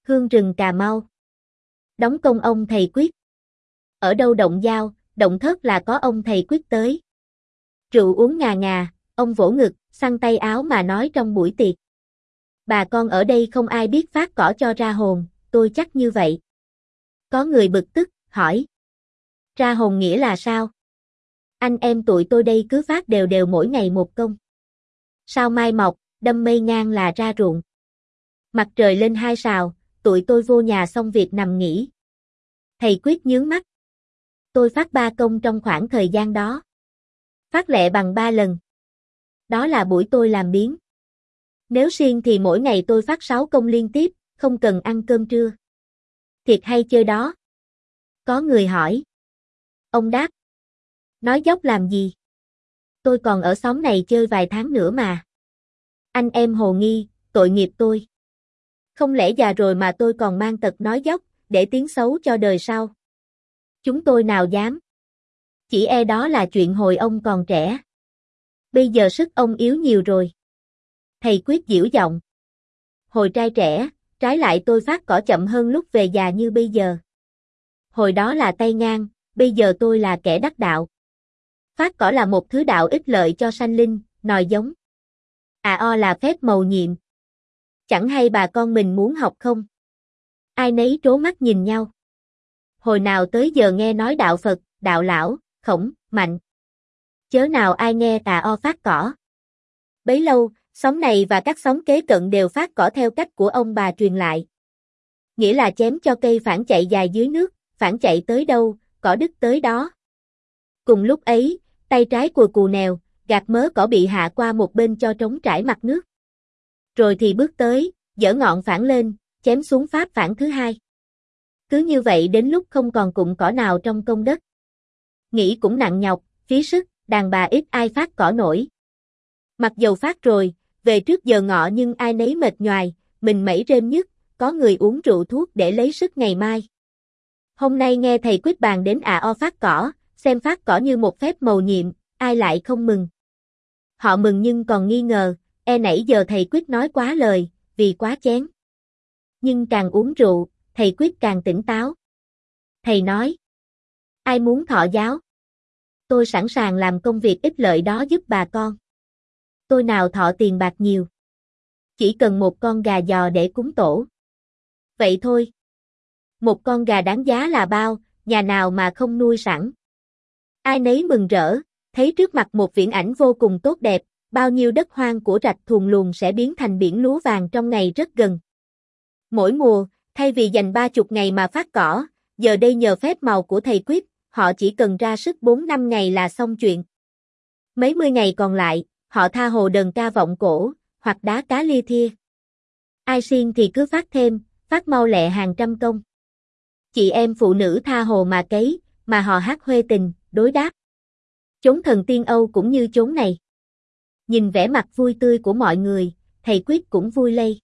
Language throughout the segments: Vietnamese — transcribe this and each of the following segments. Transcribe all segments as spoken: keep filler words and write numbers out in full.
Hương rừng Cà Mau. Đóng công ông thầy Quyết. Ở đâu động dao, động thớt là có ông thầy Quyết tới. Rượu uống ngà ngà, ông vỗ ngực, xăng tay áo mà nói trong buổi tiệc. Bà con ở đây không ai biết phát cỏ cho ra hồn, tôi chắc như vậy. Có người bực tức, hỏi. Ra hồn nghĩa là sao? Anh em tụi tôi đây cứ phát đều đều mỗi ngày một công. Sao mai mọc, đâm mây ngang là ra ruộng. Mặt trời lên hai sào, tụi tôi vô nhà xong việc nằm nghỉ. Thầy Quyết nhướng mắt. Tôi phát ba công trong khoảng thời gian đó. Phát lẹ bằng ba lần. Đó là buổi tôi làm biếng. Nếu siêng thì mỗi ngày tôi phát sáu công liên tiếp, không cần ăn cơm trưa. Thiệt hay chơi đó. Có người hỏi. Ông đáp. Nói dốc làm gì? Tôi còn ở xóm này chơi vài tháng nữa mà. Anh em hồ nghi, tội nghiệp tôi. Không lẽ già rồi mà tôi còn mang tật nói dốc, để tiếng xấu cho đời sau? Chúng tôi nào dám. Chỉ e đó là chuyện hồi ông còn trẻ. Bây giờ sức ông yếu nhiều rồi. Thầy Quyết giễu giọng. Hồi trai trẻ, trái lại tôi phát cỏ chậm hơn lúc về già như bây giờ. Hồi đó là tay ngang, bây giờ tôi là kẻ đắc đạo. Phát cỏ là một thứ đạo ích lợi cho sanh linh, nòi giống. À o là phép mầu nhiệm. Chẳng hay bà con mình muốn học không? Ai nấy trố mắt nhìn nhau. Hồi nào tới giờ nghe nói đạo Phật, đạo lão, khổng, mạnh. Chớ nào ai nghe tà o phát cỏ. Bấy lâu, xóm này và các xóm kế cận đều phát cỏ theo cách của ông bà truyền lại. Nghĩa là chém cho cây phản chạy dài dưới nước, phản chạy tới đâu, cỏ đứt tới đó. Cùng lúc ấy, tay trái của cù nèo, gạt mớ cỏ bị hạ qua một bên cho trống trải mặt nước. Rồi thì bước tới, giở ngọn phản lên, chém xuống pháp phản thứ hai. Cứ như vậy đến lúc không còn cụm cỏ nào trong công đất. Nghĩ cũng nặng nhọc, phí sức, đàn bà ít ai phát cỏ nổi. Mặc dầu phát rồi, về trước giờ ngọ nhưng ai nấy mệt nhoài, mình mẩy rêm nhức, có người uống rượu thuốc để lấy sức ngày mai. Hôm nay nghe thầy Quyết bàn đến à o phát cỏ, xem phát cỏ như một phép mầu nhiệm, ai lại không mừng. Họ mừng nhưng còn nghi ngờ, e nãy giờ thầy Quyết nói quá lời, vì quá chén. Nhưng càng uống rượu, thầy Quyết càng tỉnh táo. Thầy nói, ai muốn thọ giáo? Tôi sẵn sàng làm công việc ích lợi đó giúp bà con. Tôi nào thọ tiền bạc nhiều. Chỉ cần một con gà giò để cúng tổ. Vậy thôi. Một con gà đáng giá là bao, nhà nào mà không nuôi sẵn. Ai nấy mừng rỡ, thấy trước mặt một viễn ảnh vô cùng tốt đẹp, bao nhiêu đất hoang của rạch thuồng luồng sẽ biến thành biển lúa vàng trong ngày rất gần. Mỗi mùa, thay vì dành ba chục ngày mà phát cỏ, giờ đây nhờ phép màu của thầy Quyết, họ chỉ cần ra sức bốn năm ngày là xong chuyện. Mấy mươi ngày còn lại, họ tha hồ đờn ca vọng cổ, hoặc đá cá lia thia. Ai siêng thì cứ phát thêm, phát mau lẹ hàng trăm công. Chị em phụ nữ tha hồ mà cấy, mà họ hát huê tình, đối đáp. Chốn thần tiên Âu cũng như chốn này. Nhìn vẻ mặt vui tươi của mọi người, thầy Quyết cũng vui lây.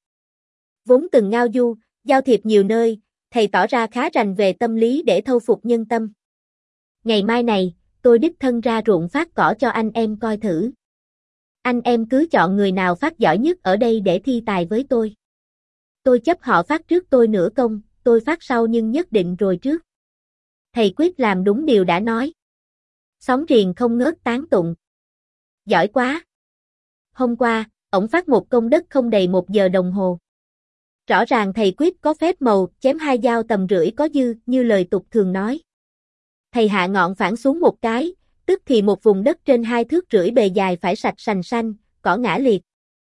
Vốn từng ngao du, giao thiệp nhiều nơi, thầy tỏ ra khá rành về tâm lý để thâu phục nhân tâm. Ngày mai này, tôi đích thân ra ruộng phát cỏ cho anh em coi thử. Anh em cứ chọn người nào phát giỏi nhất ở đây để thi tài với tôi. Tôi chấp họ phát trước tôi nửa công, tôi phát sau nhưng nhất định rồi trước. Thầy Quyết làm đúng điều đã nói. Xóm riền không ngớt tán tụng. Giỏi quá. Hôm qua, ổng phát một công đất không đầy một giờ đồng hồ. Rõ ràng thầy Quyết có phép màu, chém hai dao tầm rưỡi có dư, như lời tục thường nói. Thầy hạ ngọn phản xuống một cái, tức thì một vùng đất trên hai thước rưỡi bề dài phải sạch sành xanh, cỏ ngã liệt.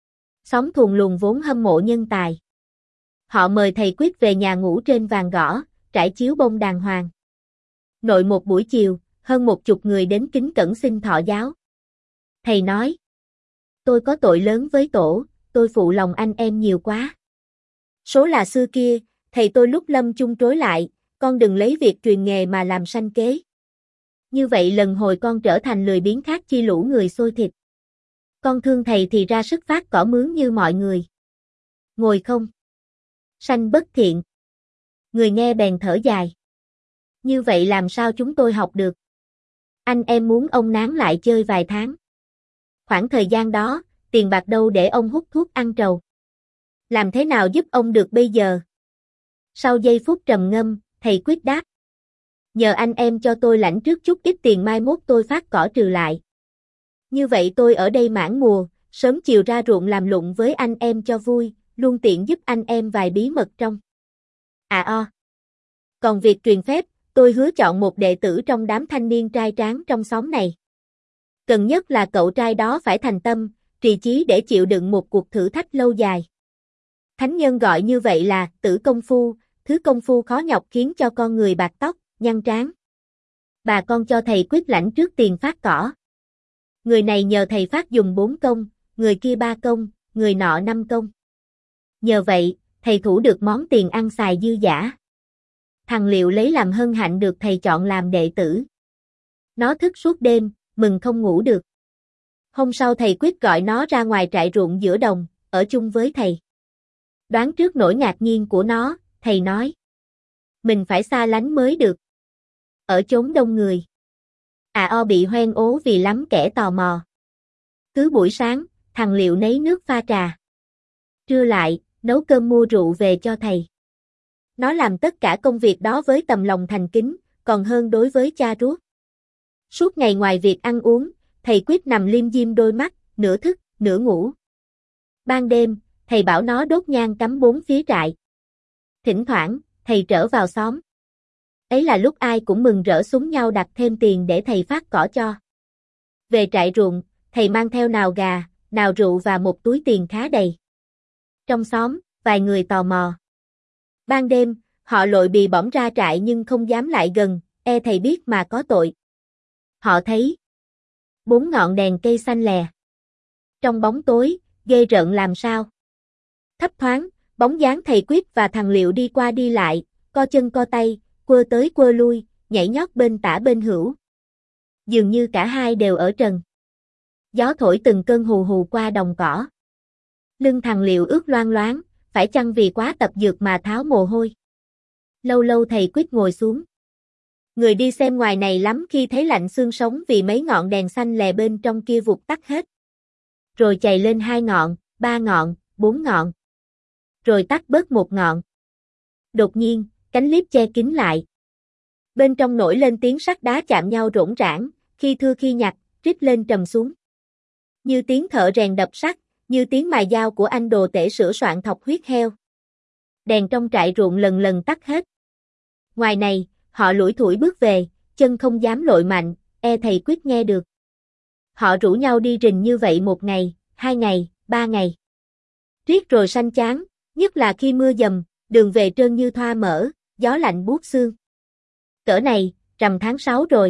Xóm thuồng luồng vốn hâm mộ nhân tài. Họ mời thầy Quyết về nhà ngủ trên vàng gõ, trải chiếu bông đàng hoàng. Nội một buổi chiều, hơn một chục người đến kính cẩn xin thọ giáo. Thầy nói, tôi có tội lớn với tổ, tôi phụ lòng anh em nhiều quá. Số là xưa kia, thầy tôi lúc lâm chung trối lại, con đừng lấy việc truyền nghề mà làm sanh kế. Như vậy lần hồi con trở thành lười biếng khác chi lũ người xôi thịt. Con thương thầy thì ra sức phát cỏ mướn như mọi người. Ngồi không? Sanh bất thiện. Người nghe bèn thở dài. Như vậy làm sao chúng tôi học được? Anh em muốn ông nán lại chơi vài tháng. Khoảng thời gian đó, tiền bạc đâu để ông hút thuốc ăn trầu. Làm thế nào giúp ông được bây giờ? Sau giây phút trầm ngâm, thầy quyết đáp. Nhờ anh em cho tôi lãnh trước chút ít tiền mai mốt tôi phát cỏ trừ lại. Như vậy tôi ở đây mãn mùa, sớm chiều ra ruộng làm lụng với anh em cho vui, luôn tiện giúp anh em vài bí mật trong. À o. Còn việc truyền phép, tôi hứa chọn một đệ tử trong đám thanh niên trai tráng trong xóm này. Cần nhất là cậu trai đó phải thành tâm, trì chí để chịu đựng một cuộc thử thách lâu dài. Thánh nhân gọi như vậy là tử công phu, thứ công phu khó nhọc khiến cho con người bạc tóc, nhăn trán. Bà con cho thầy quyết lãnh trước tiền phát cỏ. Người này nhờ thầy phát dùng bốn công, người kia ba công, người nọ năm công. Nhờ vậy, thầy thủ được món tiền ăn xài dư dả. Thằng Liệu lấy làm hân hạnh được thầy chọn làm đệ tử. Nó thức suốt đêm, mừng không ngủ được. Hôm sau thầy quyết gọi nó ra ngoài trại ruộng giữa đồng, ở chung với thầy. Đoán trước nỗi ngạc nhiên của nó, thầy nói. Mình phải xa lánh mới được. Ở chốn đông người. À o bị hoen ố vì lắm kẻ tò mò. Cứ buổi sáng, thằng Liệu nấy nước pha trà. Trưa lại, nấu cơm mua rượu về cho thầy. Nó làm tất cả công việc đó với tầm lòng thành kính, còn hơn đối với cha ruốt. Suốt ngày ngoài việc ăn uống, thầy quyết nằm liêm diêm đôi mắt, nửa thức, nửa ngủ. Ban đêm, thầy bảo nó đốt nhang cắm bốn phía trại. Thỉnh thoảng, thầy trở vào xóm. Ấy là lúc ai cũng mừng rỡ súng nhau đặt thêm tiền để thầy phát cỏ cho. Về trại ruộng, thầy mang theo nào gà, nào rượu và một túi tiền khá đầy. Trong xóm, vài người tò mò. Ban đêm, họ lội bì bõm ra trại nhưng không dám lại gần, e thầy biết mà có tội. Họ thấy bốn ngọn đèn cây xanh lè. Trong bóng tối, ghê rợn làm sao. Thấp thoáng, bóng dáng thầy quyết và thằng Liệu đi qua đi lại, co chân co tay, quơ tới quơ lui, nhảy nhót bên tả bên hữu. Dường như cả hai đều ở trần. Gió thổi từng cơn hù hù qua đồng cỏ. Lưng thằng Liệu ướt loang loáng, phải chăng vì quá tập dượt mà tháo mồ hôi. Lâu lâu thầy quyết ngồi xuống. Người đi xem ngoài này lắm khi thấy lạnh xương sống vì mấy ngọn đèn xanh lè bên trong kia vụt tắt hết. Rồi chày lên hai ngọn, ba ngọn, bốn ngọn. Rồi tắt bớt một ngọn. Đột nhiên, cánh liếp che kín lại. Bên trong nổi lên tiếng sắt đá chạm nhau rỗng rãng, khi thưa khi nhặt, rít lên trầm xuống. Như tiếng thợ rèn đập sắt, như tiếng mài dao của anh đồ tể sửa soạn thọc huyết heo. Đèn trong trại ruộng lần lần tắt hết. Ngoài này, họ lủi thủi bước về, chân không dám lội mạnh, e thầy quyết nghe được. Họ rủ nhau đi rình như vậy một ngày, hai ngày, ba ngày. Riết rồi sanh chán, nhất là khi mưa dầm, đường về trơn như thoa mỡ, gió lạnh buốt xương. Cỡ này, rằm tháng sáu rồi.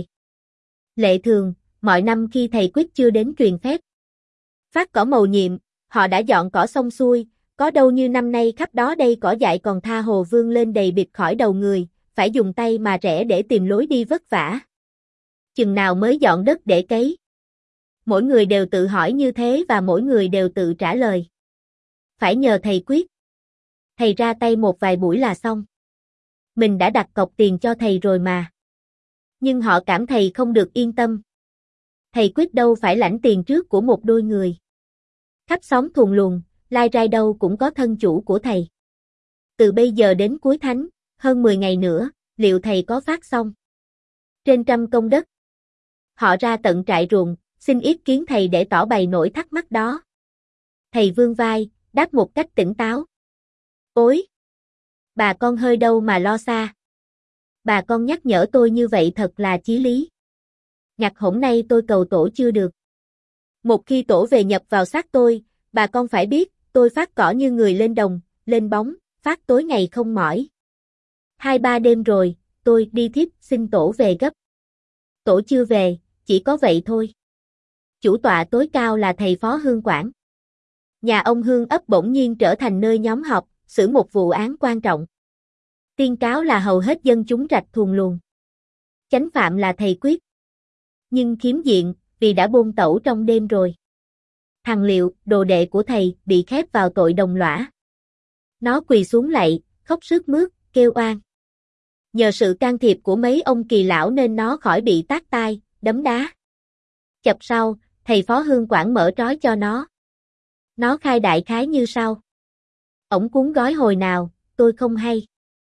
Lệ thường, mọi năm khi thầy quyết chưa đến truyền phép. Phát cỏ mầu nhiệm, họ đã dọn cỏ xong xuôi, có đâu như năm nay khắp đó đây cỏ dại còn tha hồ vươn lên đầy bịt khỏi đầu người, phải dùng tay mà rẽ để tìm lối đi vất vả. Chừng nào mới dọn đất để cấy? Mỗi người đều tự hỏi như thế và mỗi người đều tự trả lời. Phải nhờ thầy quyết. Thầy ra tay một vài buổi là xong. Mình đã đặt cọc tiền cho thầy rồi mà. Nhưng họ cảm thầy không được yên tâm. Thầy quyết đâu phải lãnh tiền trước của một đôi người. Khắp xóm thuồng luồng, lai rai đâu cũng có thân chủ của thầy. Từ bây giờ đến cuối thánh, hơn mười ngày nữa, liệu thầy có phát xong? Trên trăm công đất. Họ ra tận trại ruộng, xin ý kiến thầy để tỏ bày nỗi thắc mắc đó. Thầy vươn vai, đáp một cách tỉnh táo. Ôi! Bà con hơi đâu mà lo xa. Bà con nhắc nhở tôi như vậy thật là chí lý. Nhặt hổn nay tôi cầu tổ chưa được. Một khi tổ về nhập vào xác tôi, bà con phải biết, tôi phát cỏ như người lên đồng, lên bóng, phát tối ngày không mỏi. Hai ba đêm rồi, tôi đi thiếp xin tổ về gấp. Tổ chưa về, chỉ có vậy thôi. Chủ tọa tối cao là thầy Phó Hương Quảng. Nhà ông Hương ấp bỗng nhiên trở thành nơi nhóm họp, xử một vụ án quan trọng. Tiên cáo là hầu hết dân chúng rạch thuồng luồng. Chánh phạm là thầy quyết. Nhưng khiếm diện, vì đã bôn tẩu trong đêm rồi. Thằng Liệu, đồ đệ của thầy, bị khép vào tội đồng lõa. Nó quỳ xuống lạy, khóc sướt mướt, kêu oan. Nhờ sự can thiệp của mấy ông kỳ lão nên nó khỏi bị tát tai, đấm đá. Chập sau, thầy Phó Hương Quảng mở trói cho nó. Nó khai đại khái như sau. Ổng cuốn gói hồi nào, tôi không hay.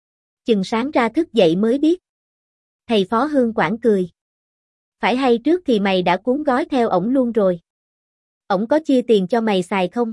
Chừng sáng ra thức dậy mới biết. Thầy Phó Hương Quảng cười. Phải hay trước thì mày đã cuốn gói theo ổng luôn rồi. Ổng có chia tiền cho mày xài không?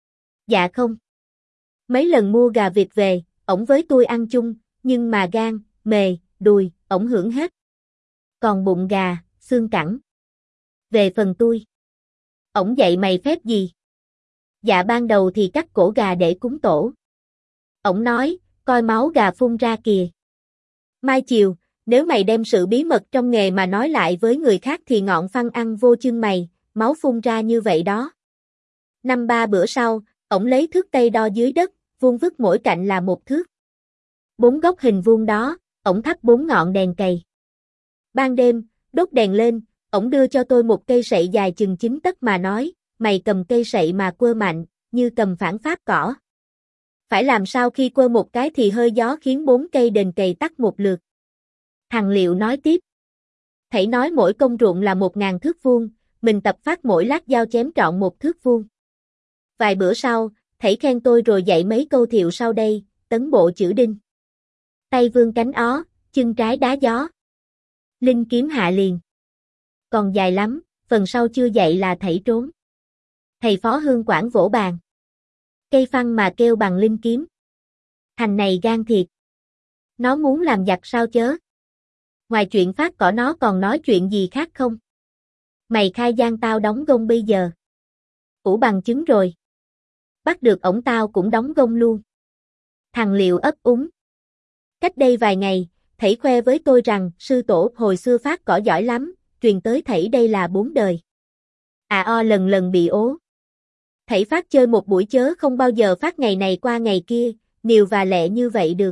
Dạ không. Mấy lần mua gà vịt về, ổng với tôi ăn chung, nhưng mà gan, mề, đùi, ổng hưởng hết. Còn bụng gà, xương cẳng. Về phần tôi. Ổng dạy mày phép gì? Dạ ban đầu thì cắt cổ gà để cúng tổ. Ổng nói, coi máu gà phun ra kìa. Mai chiều, nếu mày đem sự bí mật trong nghề mà nói lại với người khác thì ngọn phăng ăn vô chân mày, máu phun ra như vậy đó. Năm ba bữa sau, ổng lấy thước tây đo dưới đất, vuông vức mỗi cạnh là một thước. Bốn góc hình vuông đó, ổng thắp bốn ngọn đèn cầy. Ban đêm, đốt đèn lên, ổng đưa cho tôi một cây sậy dài chừng chín tấc mà nói, mày cầm cây sậy mà quơ mạnh, như cầm phản pháp cỏ. Phải làm sao khi quơ một cái thì hơi gió khiến bốn cây đền cầy tắt một lượt. Thằng Liệu nói tiếp. Thảy nói mỗi công ruộng là một ngàn thước vuông, mình tập phát mỗi lát dao chém trọn một thước vuông. Vài bữa sau, Thảy khen tôi rồi dạy mấy câu thiệu sau đây, tấn bộ chữ đinh. Tay vươn cánh ó, chân trái đá gió. Linh kiếm hạ liền. Còn dài lắm, phần sau chưa dạy là Thảy trốn. Thầy Phó Hương Quảng vỗ bàn. Cây phăng mà kêu bằng linh kiếm. Thằng này gan thiệt. Nó muốn làm giặc sao chớ? Ngoài chuyện phát cỏ nó còn nói chuyện gì khác không? Mày khai gian tao đóng gông bây giờ. Ủ bằng chứng rồi. Bắt được ổng tao cũng đóng gông luôn. Thằng Liệu ấp úng. Cách đây vài ngày, Thảy khoe với tôi rằng sư tổ hồi xưa phát cỏ giỏi lắm, truyền tới Thảy đây là bốn đời. À o lần lần bị ố. Thảy phát chơi một buổi chớ không bao giờ phát ngày này qua ngày kia, niều và lẹ như vậy được.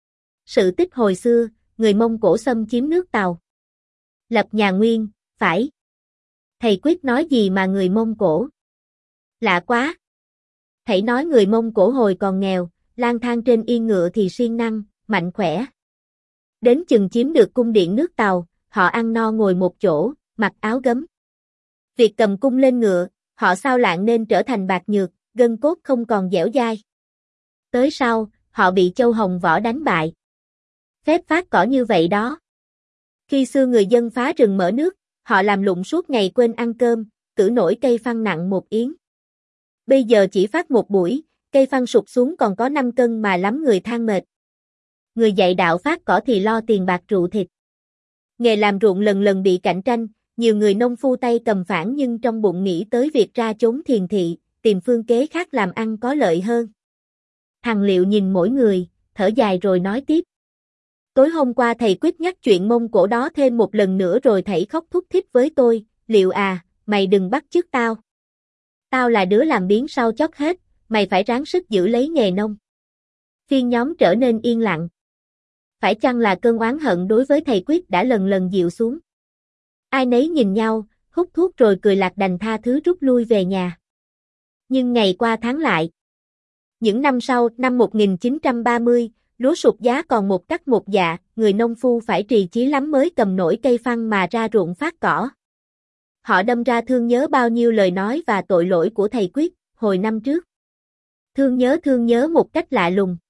Sự tích hồi xưa, người Mông Cổ xâm chiếm nước Tàu. Lập nhà Nguyên, phải. Thầy Quyết nói gì mà người Mông Cổ? Lạ quá. Thảy nói người Mông Cổ hồi còn nghèo, lang thang trên yên ngựa thì siêng năng, mạnh khỏe. Đến chừng chiếm được cung điện nước Tàu, họ ăn no ngồi một chỗ, mặc áo gấm. Việc cầm cung lên ngựa, họ sao lạng nên trở thành bạc nhược, gân cốt không còn dẻo dai. Tới sau, họ bị Châu Hồng Võ đánh bại. Phép phát cỏ như vậy đó. Khi xưa người dân phá rừng mở nước, họ làm lụng suốt ngày quên ăn cơm, cử nổi cây phăng nặng một yến. Bây giờ chỉ phát một buổi, cây phăng sụt xuống còn có năm cân mà lắm người than mệt. Người dạy đạo phát cỏ thì lo tiền bạc rượu thịt. Nghề làm ruộng lần lần bị cạnh tranh, nhiều người nông phu tay cầm phản nhưng trong bụng nghĩ tới việc ra chốn thiền thị, tìm phương kế khác làm ăn có lợi hơn. Thằng Liệu nhìn mỗi người, thở dài rồi nói tiếp. Tối hôm qua thầy Quyết nhắc chuyện Mông Cổ đó thêm một lần nữa rồi Thảy khóc thút thít với tôi, Liệu à, mày đừng bắt chước tao. Tao là đứa làm biếng sau chót hết, mày phải ráng sức giữ lấy nghề nông. Phiên nhóm trở nên yên lặng. Phải chăng là cơn oán hận đối với thầy Quyết đã lần lần dịu xuống? Ai nấy nhìn nhau, hút thuốc rồi cười lạc đành tha thứ rút lui về nhà. Nhưng ngày qua tháng lại. Những năm sau, năm một nghìn chín trăm ba mươi, lúa sụt giá còn một cắt một dạ, người nông phu phải trì chí lắm mới cầm nổi cây phăng mà ra ruộng phát cỏ. Họ đâm ra thương nhớ bao nhiêu lời nói và tội lỗi của thầy Quyết, hồi năm trước. Thương nhớ thương nhớ một cách lạ lùng.